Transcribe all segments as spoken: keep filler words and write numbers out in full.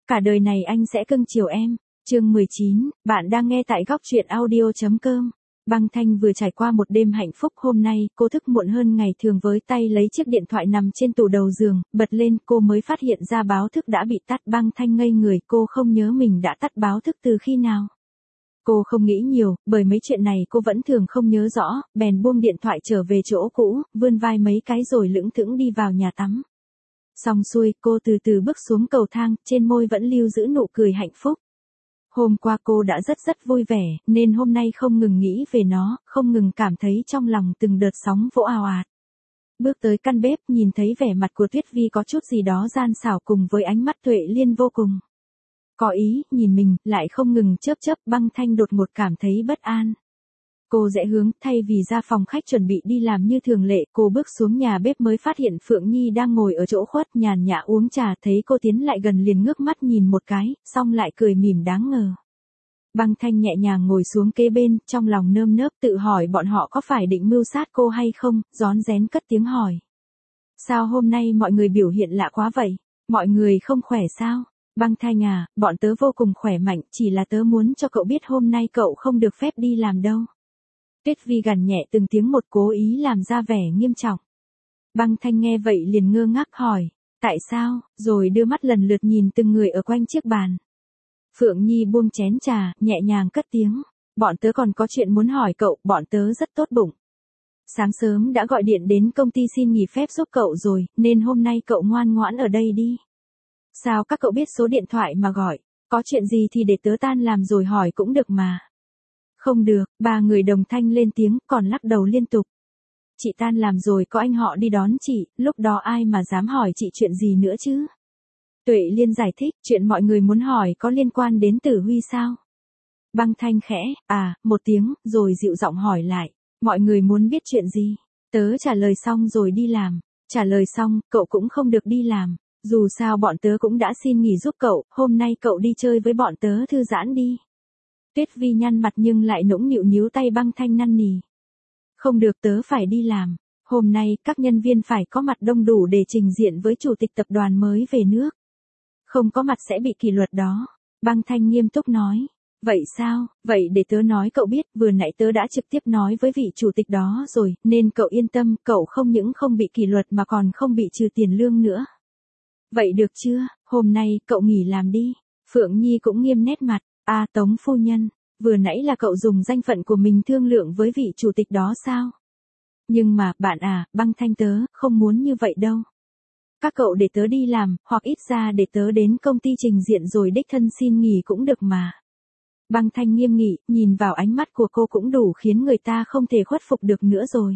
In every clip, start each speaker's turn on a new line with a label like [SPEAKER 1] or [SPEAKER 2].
[SPEAKER 1] cả đời này anh sẽ cưng chiều em. Chương mười chín, bạn đang nghe tại góc truyện audio.com. Băng Thanh vừa trải qua một đêm hạnh phúc. Hôm nay, cô thức muộn hơn ngày thường, với tay lấy chiếc điện thoại nằm trên tủ đầu giường, bật lên cô mới phát hiện ra báo thức đã bị tắt. Băng Thanh ngây người, cô không nhớ mình đã tắt báo thức từ khi nào. Cô không nghĩ nhiều, bởi mấy chuyện này cô vẫn thường không nhớ rõ, bèn buông điện thoại trở về chỗ cũ, vươn vai mấy cái rồi lững thững đi vào nhà tắm. Xong xuôi, cô từ từ bước xuống cầu thang, trên môi vẫn lưu giữ nụ cười hạnh phúc. Hôm qua cô đã rất rất vui vẻ, nên hôm nay không ngừng nghĩ về nó, không ngừng cảm thấy trong lòng từng đợt sóng vỗ ào ạt. Bước tới căn bếp, nhìn thấy vẻ mặt của Tuyết Vi có chút gì đó gian xảo cùng với ánh mắt Tuệ Liên vô cùng có ý, nhìn mình, lại không ngừng chớp chớp. Băng Thanh đột ngột cảm thấy bất an. Cô rẽ hướng, thay vì ra phòng khách chuẩn bị đi làm như thường lệ, cô bước xuống nhà bếp mới phát hiện Phượng Nhi đang ngồi ở chỗ khuất nhàn nhã uống trà. Thấy cô tiến lại gần liền ngước mắt nhìn một cái, xong lại cười mỉm đáng ngờ. Băng Thanh nhẹ nhàng ngồi xuống kế bên, trong lòng nơm nớp tự hỏi bọn họ có phải định mưu sát cô hay không, rón rén cất tiếng hỏi. Sao hôm nay mọi người biểu hiện lạ quá vậy, mọi người không khỏe sao? Băng Thanh à, bọn tớ vô cùng khỏe mạnh, chỉ là tớ muốn cho cậu biết hôm nay cậu không được phép đi làm đâu. Tuyết Vi gằn nhẹ từng tiếng một, cố ý làm ra vẻ nghiêm trọng. Băng Thanh nghe vậy liền ngơ ngác hỏi, tại sao, rồi đưa mắt lần lượt nhìn từng người ở quanh chiếc bàn. Phượng Nhi buông chén trà, nhẹ nhàng cất tiếng, bọn tớ còn có chuyện muốn hỏi cậu, bọn tớ rất tốt bụng. Sáng sớm đã gọi điện đến công ty xin nghỉ phép giúp cậu rồi, nên hôm nay cậu ngoan ngoãn ở đây đi. Sao các cậu biết số điện thoại mà gọi, có chuyện gì thì để tớ tan làm rồi hỏi cũng được mà. Không được, ba người đồng thanh lên tiếng, còn lắc đầu liên tục. Chị tan làm rồi có anh họ đi đón chị, lúc đó ai mà dám hỏi chị chuyện gì nữa chứ? Tuệ Liên giải thích, chuyện mọi người muốn hỏi có liên quan đến Tử Huy sao? Băng Thanh khẽ, à, một tiếng, rồi dịu giọng hỏi lại, mọi người muốn biết chuyện gì? Tớ trả lời xong rồi đi làm, trả lời xong, cậu cũng không được đi làm, dù sao bọn tớ cũng đã xin nghỉ giúp cậu, hôm nay cậu đi chơi với bọn tớ thư giãn đi. Tuyết Vi nhăn mặt nhưng lại nũng nịu níu tay Băng Thanh năn nỉ. Không được, tớ phải đi làm, hôm nay các nhân viên phải có mặt đông đủ để trình diện với chủ tịch tập đoàn mới về nước. Không có mặt sẽ bị kỷ luật đó. Băng Thanh nghiêm túc nói. Vậy sao, vậy để tớ nói cậu biết, vừa nãy tớ đã trực tiếp nói với vị chủ tịch đó rồi, nên cậu yên tâm, cậu không những không bị kỷ luật mà còn không bị trừ tiền lương nữa. Vậy được chưa, hôm nay cậu nghỉ làm đi. Phượng Nhi cũng nghiêm nét mặt. À Tống phu nhân, vừa nãy là cậu dùng danh phận của mình thương lượng với vị chủ tịch đó sao? Nhưng mà, bạn à, Băng Thanh tớ, không muốn như vậy đâu. Các cậu để tớ đi làm, hoặc ít ra để tớ đến công ty trình diện rồi đích thân xin nghỉ cũng được mà. Băng Thanh nghiêm nghị, nhìn vào ánh mắt của cô cũng đủ khiến người ta không thể khuất phục được nữa rồi.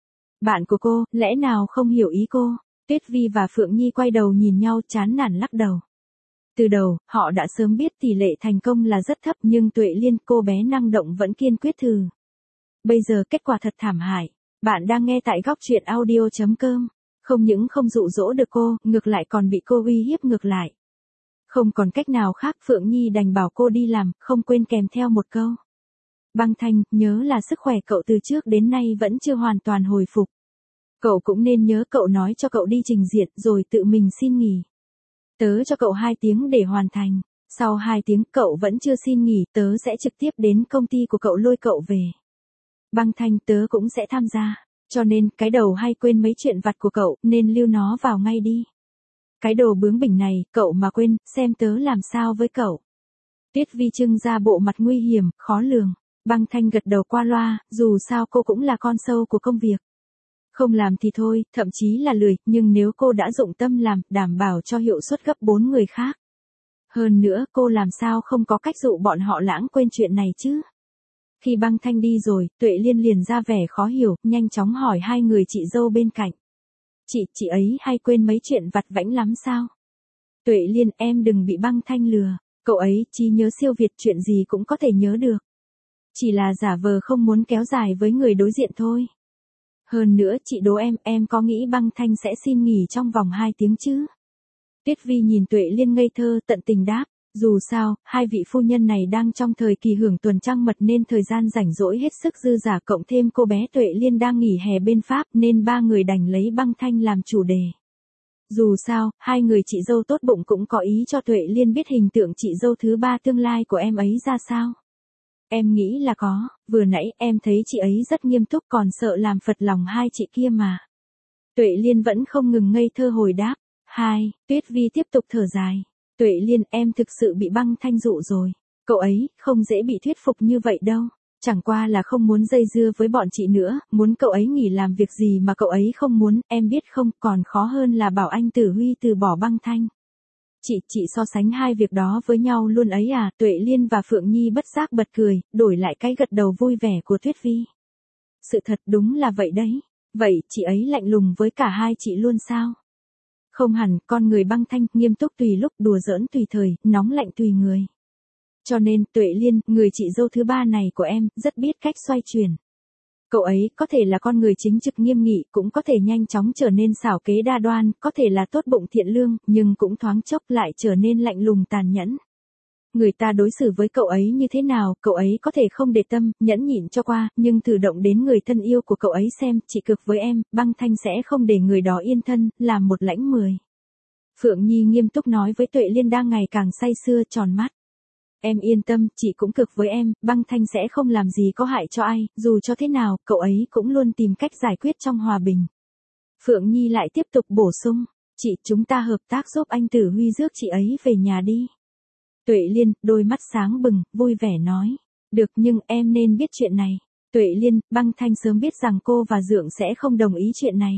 [SPEAKER 1] Bạn của cô, lẽ nào không hiểu ý cô? Tuyết Vi và Phượng Nhi quay đầu nhìn nhau chán nản lắc đầu. Từ đầu, họ đã sớm biết tỷ lệ thành công là rất thấp, nhưng Tuệ Liên, cô bé năng động vẫn kiên quyết thử. Bây giờ kết quả thật thảm hại. Bạn đang nghe tại góc truyện audio.com. Không những không dụ dỗ được cô, ngược lại còn bị cô uy hiếp ngược lại. Không còn cách nào khác, Phượng Nhi đành bảo cô đi làm, không quên kèm theo một câu. Băng Thanh, nhớ là sức khỏe cậu từ trước đến nay vẫn chưa hoàn toàn hồi phục. Cậu cũng nên nhớ cậu nói cho cậu đi trình diện rồi tự mình xin nghỉ. Tớ cho cậu hai tiếng để hoàn thành, sau hai tiếng cậu vẫn chưa xin nghỉ, tớ sẽ trực tiếp đến công ty của cậu lôi cậu về. Băng Thanh, tớ cũng sẽ tham gia, cho nên cái đầu hay quên mấy chuyện vặt của cậu, nên lưu nó vào ngay đi. Cái đồ bướng bỉnh này, cậu mà quên, xem tớ làm sao với cậu. Tuyết Vi trưng ra bộ mặt nguy hiểm, khó lường. Băng Thanh gật đầu qua loa, dù sao cô cũng là con sâu của công việc. Không làm thì thôi, thậm chí là lười, nhưng nếu cô đã dụng tâm làm, đảm bảo cho hiệu suất gấp bốn người khác. Hơn nữa, cô làm sao không có cách dụ bọn họ lãng quên chuyện này chứ? Khi Băng Thanh đi rồi, Tuệ Liên liền ra vẻ khó hiểu, nhanh chóng hỏi hai người chị dâu bên cạnh. Chị, chị ấy hay quên mấy chuyện vặt vãnh lắm sao? Tuệ Liên, em đừng bị Băng Thanh lừa, cậu ấy trí nhớ siêu việt, chuyện gì cũng có thể nhớ được. Chỉ là giả vờ không muốn kéo dài với người đối diện thôi. Hơn nữa, chị đố em, em có nghĩ Băng Thanh sẽ xin nghỉ trong vòng hai tiếng chứ? Tuyết Vi nhìn Tuệ Liên ngây thơ, tận tình đáp. Dù sao, hai vị phu nhân này đang trong thời kỳ hưởng tuần trăng mật nên thời gian rảnh rỗi hết sức dư dả, cộng thêm cô bé Tuệ Liên đang nghỉ hè bên Pháp nên ba người đành lấy Băng Thanh làm chủ đề. Dù sao, hai người chị dâu tốt bụng cũng có ý cho Tuệ Liên biết hình tượng chị dâu thứ ba tương lai của em ấy ra sao. Em nghĩ là có, vừa nãy em thấy chị ấy rất nghiêm túc còn sợ làm phật lòng hai chị kia mà. Tuệ Liên vẫn không ngừng ngây thơ hồi đáp. Hai, Tuyết Vi tiếp tục thở dài. Tuệ Liên, em thực sự bị Băng Thanh dụ rồi. Cậu ấy không dễ bị thuyết phục như vậy đâu. Chẳng qua là không muốn dây dưa với bọn chị nữa, muốn cậu ấy nghỉ làm việc gì mà cậu ấy không muốn, em biết không, còn khó hơn là bảo anh Tử Huy từ bỏ Băng Thanh. Chị, chị so sánh hai việc đó với nhau luôn ấy à, Tuệ Liên và Phượng Nhi bất giác bật cười, đổi lại cái gật đầu vui vẻ của Tuyết Vi. Sự thật đúng là vậy đấy. Vậy, chị ấy lạnh lùng với cả hai chị luôn sao? Không hẳn, con người Băng Thanh, nghiêm túc tùy lúc, đùa giỡn tùy thời, nóng lạnh tùy người. Cho nên, Tuệ Liên, người chị dâu thứ ba này của em, rất biết cách xoay chuyển. Cậu ấy có thể là con người chính trực nghiêm nghị, cũng có thể nhanh chóng trở nên xảo kế đa đoan, có thể là tốt bụng thiện lương, nhưng cũng thoáng chốc lại trở nên lạnh lùng tàn nhẫn. Người ta đối xử với cậu ấy như thế nào, cậu ấy có thể không để tâm, nhẫn nhịn cho qua, nhưng thử động đến người thân yêu của cậu ấy xem, chị cực với em, Băng Thanh sẽ không để người đó yên thân, làm một lãnh mười. Phượng Nhi nghiêm túc nói với Tuệ Liên đang ngày càng say sưa tròn mắt. Em yên tâm, chị cũng cực với em, Băng Thanh sẽ không làm gì có hại cho ai, dù cho thế nào, cậu ấy cũng luôn tìm cách giải quyết trong hòa bình. Phượng Nhi lại tiếp tục bổ sung, chị, chúng ta hợp tác giúp anh Tử Huy rước chị ấy về nhà đi. Tuệ Liên, đôi mắt sáng bừng, vui vẻ nói, được nhưng em nên biết chuyện này. Tuệ Liên, Băng Thanh sớm biết rằng cô và Dượng sẽ không đồng ý chuyện này.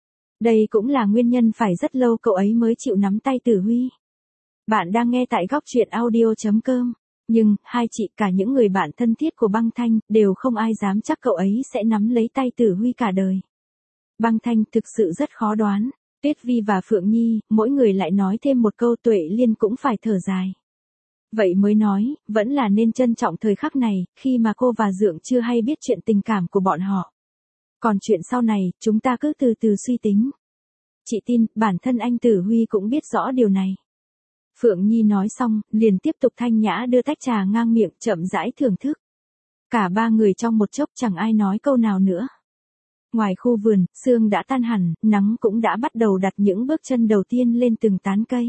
[SPEAKER 1] Đây cũng là nguyên nhân phải rất lâu cậu ấy mới chịu nắm tay Tử Huy. Bạn đang nghe tại góc truyện audio chấm com. Nhưng, hai chị cả những người bạn thân thiết của Băng Thanh, đều không ai dám chắc cậu ấy sẽ nắm lấy tay Tử Huy cả đời. Băng Thanh thực sự rất khó đoán. Tuyết Vi và Phượng Nhi, mỗi người lại nói thêm một câu, Tuệ Liên cũng phải thở dài. Vậy mới nói, vẫn là nên trân trọng thời khắc này, khi mà cô và Dượng chưa hay biết chuyện tình cảm của bọn họ. Còn chuyện sau này, chúng ta cứ từ từ suy tính. Chị tin, bản thân anh Tử Huy cũng biết rõ điều này. Phượng Nhi nói xong, liền tiếp tục thanh nhã đưa tách trà ngang miệng, chậm rãi thưởng thức. Cả ba người trong một chốc chẳng ai nói câu nào nữa. Ngoài khu vườn, sương đã tan hẳn, nắng cũng đã bắt đầu đặt những bước chân đầu tiên lên từng tán cây.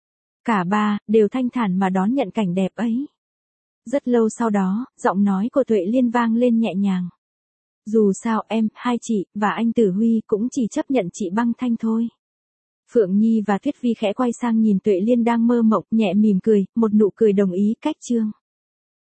[SPEAKER 1] Cả ba, đều thanh thản mà đón nhận cảnh đẹp ấy. Rất lâu sau đó, giọng nói của Tuệ Liên vang lên nhẹ nhàng. Dù sao em, hai chị, và anh Tử Huy cũng chỉ chấp nhận chị Băng Thanh thôi. Phượng Nhi và Tuyết Vi khẽ quay sang nhìn Tuệ Liên đang mơ mộng, nhẹ mỉm cười, một nụ cười đồng ý cách chương.